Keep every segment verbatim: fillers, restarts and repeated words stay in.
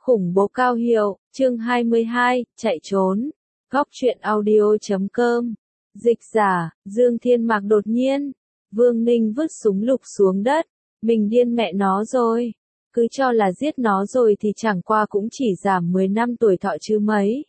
Khủng bố cao hiệu, chương hai mươi hai, chạy trốn. Góc truyện audio chấm com. Dịch giả, Dương Thiên Mạc đột nhiên. Vương Ninh vứt súng lục xuống đất. Mình điên mẹ nó rồi. Cứ cho là giết nó rồi thì chẳng qua cũng chỉ giảm mười năm tuổi thọ chứ mấy.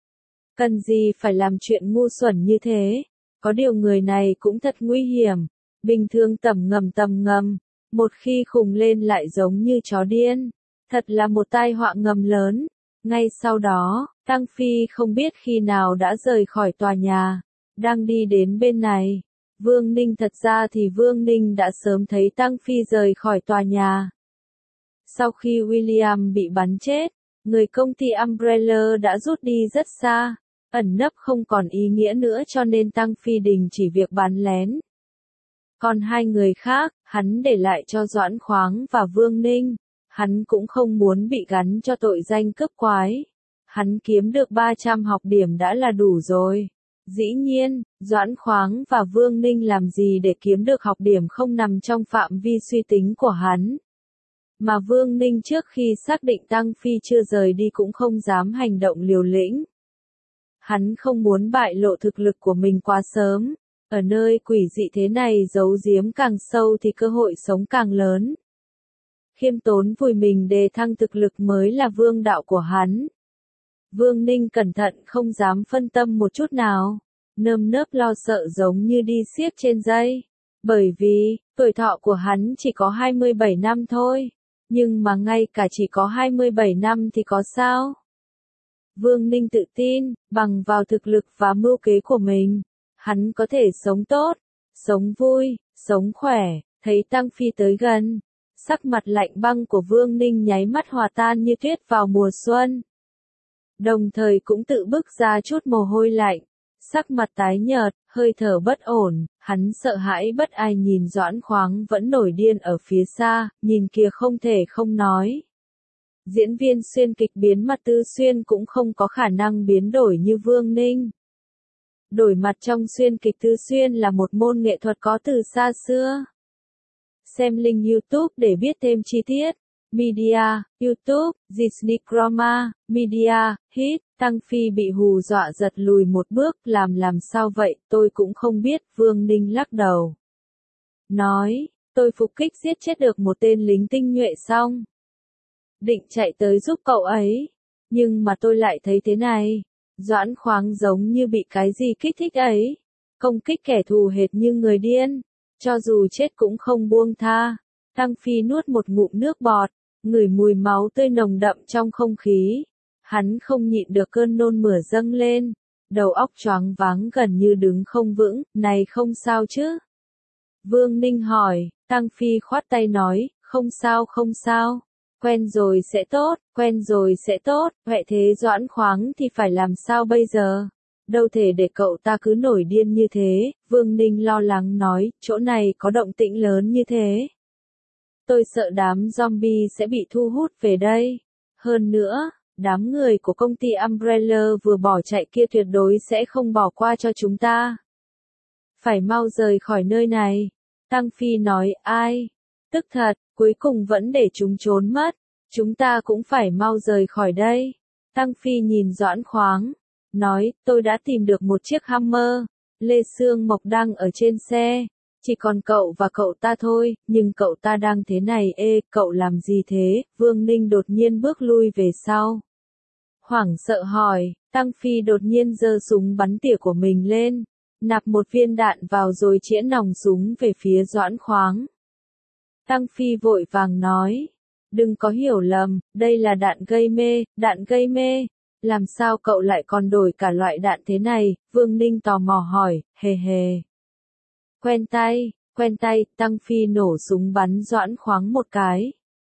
Cần gì phải làm chuyện ngu xuẩn như thế. Có điều người này cũng thật nguy hiểm. Bình thường tầm ngầm tầm ngầm. Một khi khùng lên lại giống như chó điên. Thật là một tai họa ngầm lớn. Ngay sau đó, Tăng Phi không biết khi nào đã rời khỏi tòa nhà. Đang đi đến bên này. Vương Ninh thật ra thì Vương Ninh đã sớm thấy Tăng Phi rời khỏi tòa nhà. Sau khi William bị bắn chết, người công ty Umbrella đã rút đi rất xa. Ẩn nấp không còn ý nghĩa nữa cho nên Tăng Phi đình chỉ việc bắn lén. Còn hai người khác, hắn để lại cho Doãn Khoáng và Vương Ninh. Hắn cũng không muốn bị gắn cho tội danh cướp quái. Hắn kiếm được ba trăm học điểm đã là đủ rồi. Dĩ nhiên, Doãn Khoáng và Vương Ninh làm gì để kiếm được học điểm không nằm trong phạm vi suy tính của hắn. Mà Vương Ninh trước khi xác định Tăng Phi chưa rời đi cũng không dám hành động liều lĩnh. Hắn không muốn bại lộ thực lực của mình quá sớm. Ở nơi quỷ dị thế này giấu giếm càng sâu thì cơ hội sống càng lớn. Khiêm tốn vùi mình đề thăng thực lực mới là vương đạo của hắn. Vương Ninh cẩn thận không dám phân tâm một chút nào. Nơm nớp lo sợ giống như đi xiếc trên dây. Bởi vì, tuổi thọ của hắn chỉ có hai mươi bảy năm thôi. Nhưng mà ngay cả chỉ có hai mươi bảy năm thì có sao? Vương Ninh tự tin, bằng vào thực lực và mưu kế của mình. Hắn có thể sống tốt, sống vui, sống khỏe, thấy Tăng Phi tới gần. Sắc mặt lạnh băng của Vương Ninh nháy mắt hòa tan như tuyết vào mùa xuân. Đồng thời cũng tự bức ra chút mồ hôi lạnh. Sắc mặt tái nhợt, hơi thở bất ổn, hắn sợ hãi bất ai nhìn Doãn Khoáng vẫn nổi điên ở phía xa, nhìn kìa không thể không nói. Diễn viên xuyên kịch biến mặt Tư Xuyên cũng không có khả năng biến đổi như Vương Ninh. Đổi mặt trong xuyên kịch Tư Xuyên là một môn nghệ thuật có từ xa xưa. Xem link YouTube để biết thêm chi tiết. Media, YouTube, Disney Chroma, Media, Hit, Tăng Phi bị hù dọa giật lùi một bước, làm làm sao vậy, tôi cũng không biết, Vương Ninh lắc đầu. Nói, tôi phục kích giết chết được một tên lính tinh nhuệ xong. Định chạy tới giúp cậu ấy, nhưng mà tôi lại thấy thế này. Doãn Khoáng giống như bị cái gì kích thích ấy. Công kích kẻ thù hệt như người điên. Cho dù chết cũng không buông tha. Tăng Phi nuốt một ngụm nước bọt, ngửi mùi máu tươi nồng đậm trong không khí. Hắn không nhịn được cơn nôn mửa dâng lên. Đầu óc choáng váng gần như đứng không vững, này không sao chứ? Vương Ninh hỏi, Tăng Phi khoát tay nói, không sao không sao. Quen rồi sẽ tốt, quen rồi sẽ tốt, vậy thế Doãn Khoáng thì phải làm sao bây giờ? Đâu thể để cậu ta cứ nổi điên như thế, Vương Ninh lo lắng nói, chỗ này có động tĩnh lớn như thế. Tôi sợ đám zombie sẽ bị thu hút về đây. Hơn nữa, đám người của công ty Umbrella vừa bỏ chạy kia tuyệt đối sẽ không bỏ qua cho chúng ta. Phải mau rời khỏi nơi này. Tăng Phi nói, ai? Tức thật, cuối cùng vẫn để chúng trốn mất. Chúng ta cũng phải mau rời khỏi đây. Tăng Phi nhìn Doãn Khoáng. Nói, tôi đã tìm được một chiếc Hammer. Lê Sương Mộc đang ở trên xe. Chỉ còn cậu và cậu ta thôi, nhưng cậu ta đang thế này ê, cậu làm gì thế? Vương Ninh đột nhiên bước lui về sau. Hoảng sợ hỏi, Tăng Phi đột nhiên giơ súng bắn tỉa của mình lên. Nạp một viên đạn vào rồi chĩa nòng súng về phía Doãn Khoáng. Tăng Phi vội vàng nói, đừng có hiểu lầm, đây là đạn gây mê, đạn gây mê. Làm sao cậu lại còn đổi cả loại đạn thế này? Vương Ninh tò mò hỏi, hề hề. Quen tay, quen tay, Tăng Phi nổ súng bắn Doãn Khoáng một cái.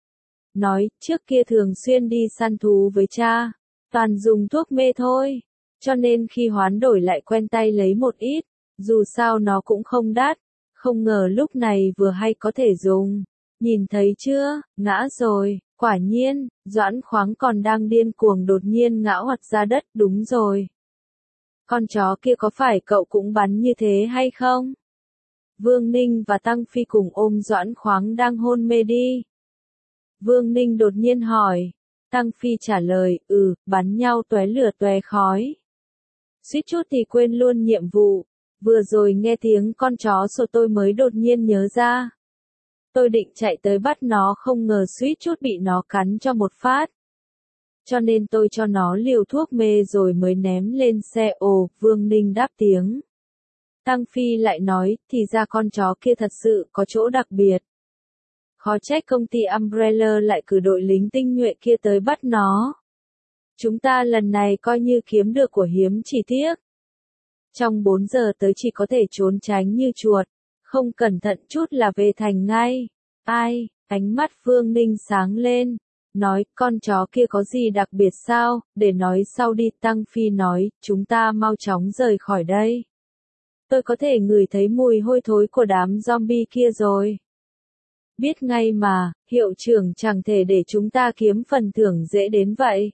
Nói, trước kia thường xuyên đi săn thú với cha, toàn dùng thuốc mê thôi. Cho nên khi hoán đổi lại quen tay lấy một ít, dù sao nó cũng không đắt. Không ngờ lúc này vừa hay có thể dùng. Nhìn thấy chưa, ngã rồi, quả nhiên, Doãn Khoáng còn đang điên cuồng đột nhiên ngã hoạt ra đất, đúng rồi. Con chó kia có phải cậu cũng bắn như thế hay không? Vương Ninh và Tăng Phi cùng ôm Doãn Khoáng đang hôn mê đi. Vương Ninh đột nhiên hỏi, Tăng Phi trả lời, ừ, bắn nhau tóe lửa tóe khói. Suýt chút thì quên luôn nhiệm vụ. Vừa rồi nghe tiếng con chó sủa tôi mới đột nhiên nhớ ra. Tôi định chạy tới bắt nó không ngờ suýt chút bị nó cắn cho một phát. Cho nên tôi cho nó liều thuốc mê rồi mới ném lên xe. Ồ, Vương Ninh đáp tiếng. Tăng Phi lại nói, thì ra con chó kia thật sự có chỗ đặc biệt. Khó trách công ty Umbrella lại cử đội lính tinh nhuệ kia tới bắt nó. Chúng ta lần này coi như kiếm được của hiếm chỉ tiếc. Trong bốn giờ tới chỉ có thể trốn tránh như chuột, không cẩn thận chút là về thành ngay. Ai, ánh mắt Vương Ninh sáng lên, nói, con chó kia có gì đặc biệt sao, để nói sau đi. Tăng Phi nói, chúng ta mau chóng rời khỏi đây. Tôi có thể ngửi thấy mùi hôi thối của đám zombie kia rồi. Biết ngay mà, hiệu trưởng chẳng thể để chúng ta kiếm phần thưởng dễ đến vậy.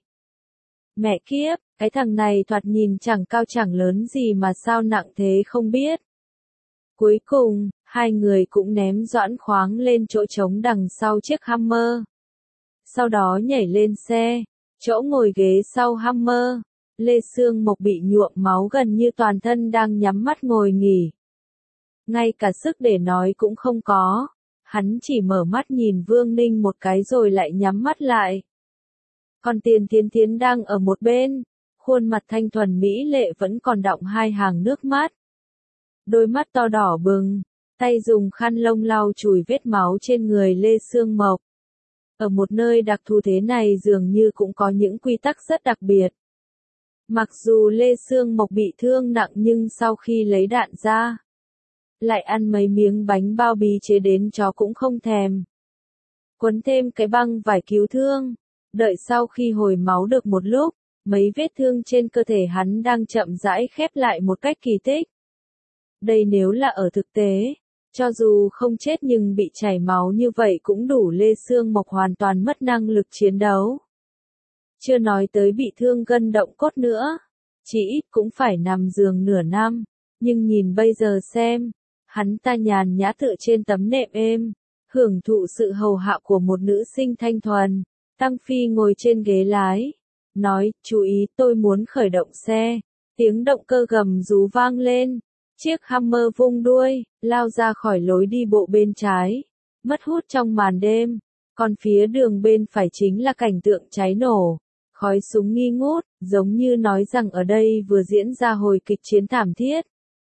Mẹ kiếp, cái thằng này thoạt nhìn chẳng cao chẳng lớn gì mà sao nặng thế không biết. Cuối cùng, hai người cũng ném Doãn Khoáng lên chỗ trống đằng sau chiếc Hummer. Sau đó nhảy lên xe, chỗ ngồi ghế sau Hummer. Lê Sương Mộc bị nhuộm máu gần như toàn thân đang nhắm mắt ngồi nghỉ. Ngay cả sức để nói cũng không có. Hắn chỉ mở mắt nhìn Vương Ninh một cái rồi lại nhắm mắt lại. Còn Tiền Thiến Thiến đang ở một bên, khuôn mặt thanh thuần mỹ lệ vẫn còn đọng hai hàng nước mắt. Đôi mắt to đỏ bừng, tay dùng khăn lông lau chùi vết máu trên người Lê Sương Mộc. Ở một nơi đặc thù thế này dường như cũng có những quy tắc rất đặc biệt. Mặc dù Lê Sương Mộc bị thương nặng nhưng sau khi lấy đạn ra, lại ăn mấy miếng bánh bao bí chế đến chó cũng không thèm. Quấn thêm cái băng vải cứu thương, đợi sau khi hồi máu được một lúc, mấy vết thương trên cơ thể hắn đang chậm rãi khép lại một cách kỳ tích. Đây nếu là ở thực tế, cho dù không chết nhưng bị chảy máu như vậy cũng đủ Lê Sương Mộc hoàn toàn mất năng lực chiến đấu. Chưa nói tới bị thương gân động cốt nữa, chỉ ít cũng phải nằm giường nửa năm, nhưng nhìn bây giờ xem, hắn ta nhàn nhã tựa trên tấm nệm êm, hưởng thụ sự hầu hạ của một nữ sinh thanh thuần. Tăng Phi ngồi trên ghế lái, nói, chú ý tôi muốn khởi động xe, tiếng động cơ gầm rú vang lên, chiếc Hummer vung đuôi, lao ra khỏi lối đi bộ bên trái, mất hút trong màn đêm, còn phía đường bên phải chính là cảnh tượng cháy nổ, khói súng nghi ngút, giống như nói rằng ở đây vừa diễn ra hồi kịch chiến thảm thiết.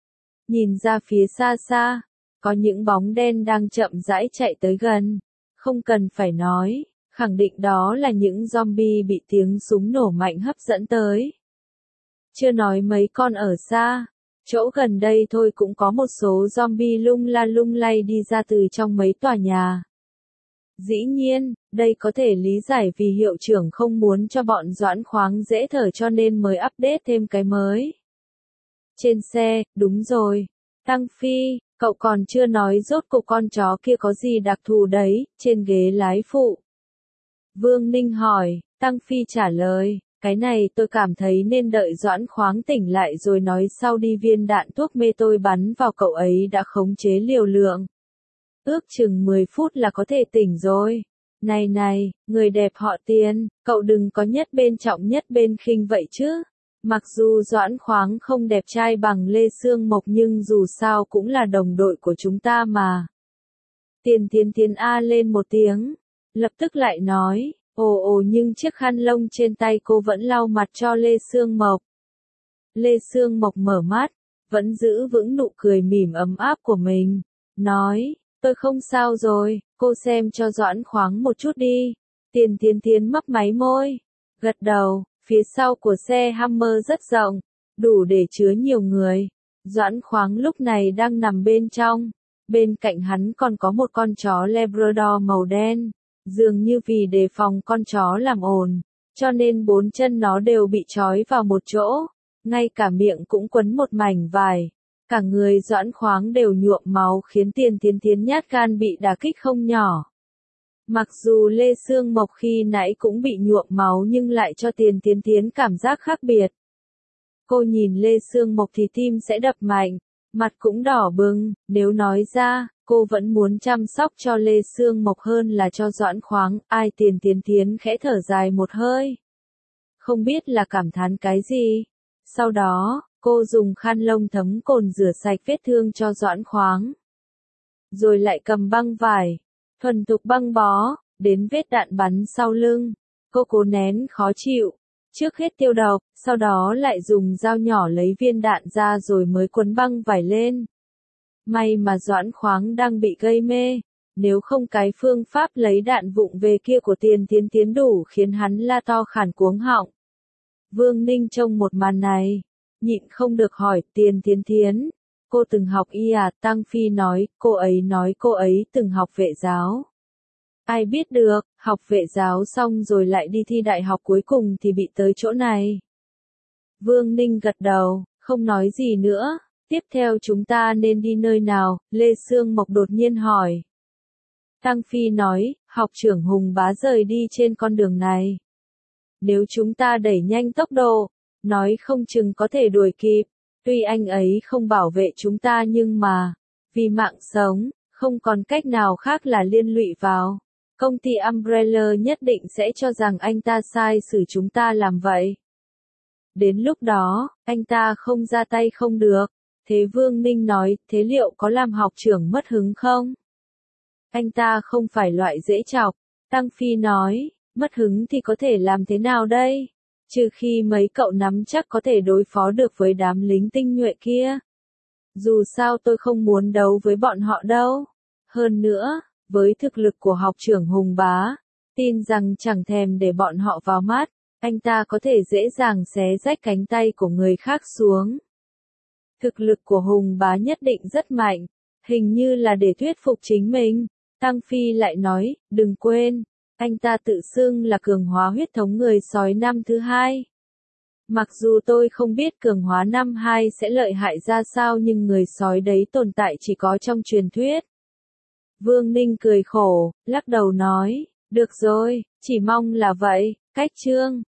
Nhìn ra phía xa xa, có những bóng đen đang chậm rãi chạy tới gần, không cần phải nói. Khẳng định đó là những zombie bị tiếng súng nổ mạnh hấp dẫn tới. Chưa nói mấy con ở xa, chỗ gần đây thôi cũng có một số zombie lung la lung lay đi ra từ trong mấy tòa nhà. Dĩ nhiên, đây có thể lý giải vì hiệu trưởng không muốn cho bọn Doãn Khoáng dễ thở cho nên mới update thêm cái mới. Trên xe, đúng rồi. Tăng Phi, cậu còn chưa nói rốt cuộc con chó kia có gì đặc thù đấy, trên ghế lái phụ. Vương Ninh hỏi, Tăng Phi trả lời, cái này tôi cảm thấy nên đợi Doãn Khoáng tỉnh lại rồi nói sau đi. Viên đạn thuốc mê tôi bắn vào cậu ấy đã khống chế liều lượng. Ước chừng mười phút là có thể tỉnh rồi. Này này, người đẹp họ Tiền, cậu đừng có nhất bên trọng nhất bên khinh vậy chứ. Mặc dù Doãn Khoáng không đẹp trai bằng Lê Sương Mộc nhưng dù sao cũng là đồng đội của chúng ta mà. Tiền Thiến Thiến a lên một tiếng. Lập tức lại nói, ồ ồ nhưng chiếc khăn lông trên tay cô vẫn lau mặt cho Lê Sương Mộc. Lê Sương Mộc mở mắt, vẫn giữ vững nụ cười mỉm ấm áp của mình, nói, tôi không sao rồi, cô xem cho Doãn Khoáng một chút đi. Tiền Thiến Thiến mấp máy môi, gật đầu, phía sau của xe Hummer rất rộng, đủ để chứa nhiều người. Doãn Khoáng lúc này đang nằm bên trong, bên cạnh hắn còn có một con chó Labrador màu đen. Dường như vì đề phòng con chó làm ồn, cho nên bốn chân nó đều bị trói vào một chỗ, ngay cả miệng cũng quấn một mảnh vải. Cả người Doãn Khoáng đều nhuộm máu khiến Tiền Thiến Thiến nhát gan bị đả kích không nhỏ. Mặc dù Lê Sương Mộc khi nãy cũng bị nhuộm máu nhưng lại cho Tiền Thiến Thiến cảm giác khác biệt. Cô nhìn Lê Sương Mộc thì tim sẽ đập mạnh, Mặt cũng đỏ bừng, nếu nói ra, cô vẫn muốn chăm sóc cho Lê Sương Mộc hơn là cho Doãn Khoáng, ai Tiền Tiến Tiến khẽ thở dài một hơi. Không biết là cảm thán cái gì. Sau đó, cô dùng khăn lông thấm cồn rửa sạch vết thương cho Doãn Khoáng. Rồi lại cầm băng vải, thuần thục băng bó, đến vết đạn bắn sau lưng. Cô cố nén khó chịu. Trước hết tiêu độc, sau đó lại dùng dao nhỏ lấy viên đạn ra rồi mới quấn băng vải lên. May mà Doãn Khoáng đang bị gây mê, nếu không cái phương pháp lấy đạn vụng về kia của Tiền Tiến Tiến đủ khiến hắn la to khản cuống họng. Vương Ninh trông một màn này, nhịn không được hỏi Tiền Tiến Tiến, cô từng học y à? Tăng Phi nói, cô ấy nói cô ấy từng học vệ giáo. Ai biết được, học vệ giáo xong rồi lại đi thi đại học cuối cùng thì bị tới chỗ này. Vương Ninh gật đầu, không nói gì nữa. Tiếp theo chúng ta nên đi nơi nào? Lê Sương Mộc đột nhiên hỏi. Tăng Phi nói, học trưởng Hùng Bá rời đi trên con đường này. Nếu chúng ta đẩy nhanh tốc độ, nói không chừng có thể đuổi kịp. Tuy anh ấy không bảo vệ chúng ta nhưng mà, vì mạng sống, không còn cách nào khác là liên lụy vào. Công ty Umbrella nhất định sẽ cho rằng anh ta sai xử chúng ta làm vậy. Đến lúc đó, anh ta không ra tay không được. Thế Vương Ninh nói, thế liệu có làm học trưởng mất hứng không? Anh ta không phải loại dễ chọc. Tăng Phi nói, mất hứng thì có thể làm thế nào đây? Trừ khi mấy cậu nắm chắc có thể đối phó được với đám lính tinh nhuệ kia. Dù sao tôi không muốn đấu với bọn họ đâu. Hơn nữa, với thực lực của học trưởng Hùng Bá, tin rằng chẳng thèm để bọn họ vào mắt, anh ta có thể dễ dàng xé rách cánh tay của người khác xuống. Thực lực của Hùng Bá nhất định rất mạnh, hình như là để thuyết phục chính mình. Tăng Phi lại nói, đừng quên, anh ta tự xưng là cường hóa huyết thống người sói năm thứ hai. Mặc dù tôi không biết cường hóa năm hai sẽ lợi hại ra sao nhưng người sói đấy tồn tại chỉ có trong truyền thuyết. Vương Ninh cười khổ, lắc đầu nói, được rồi, chỉ mong là vậy. Cách chương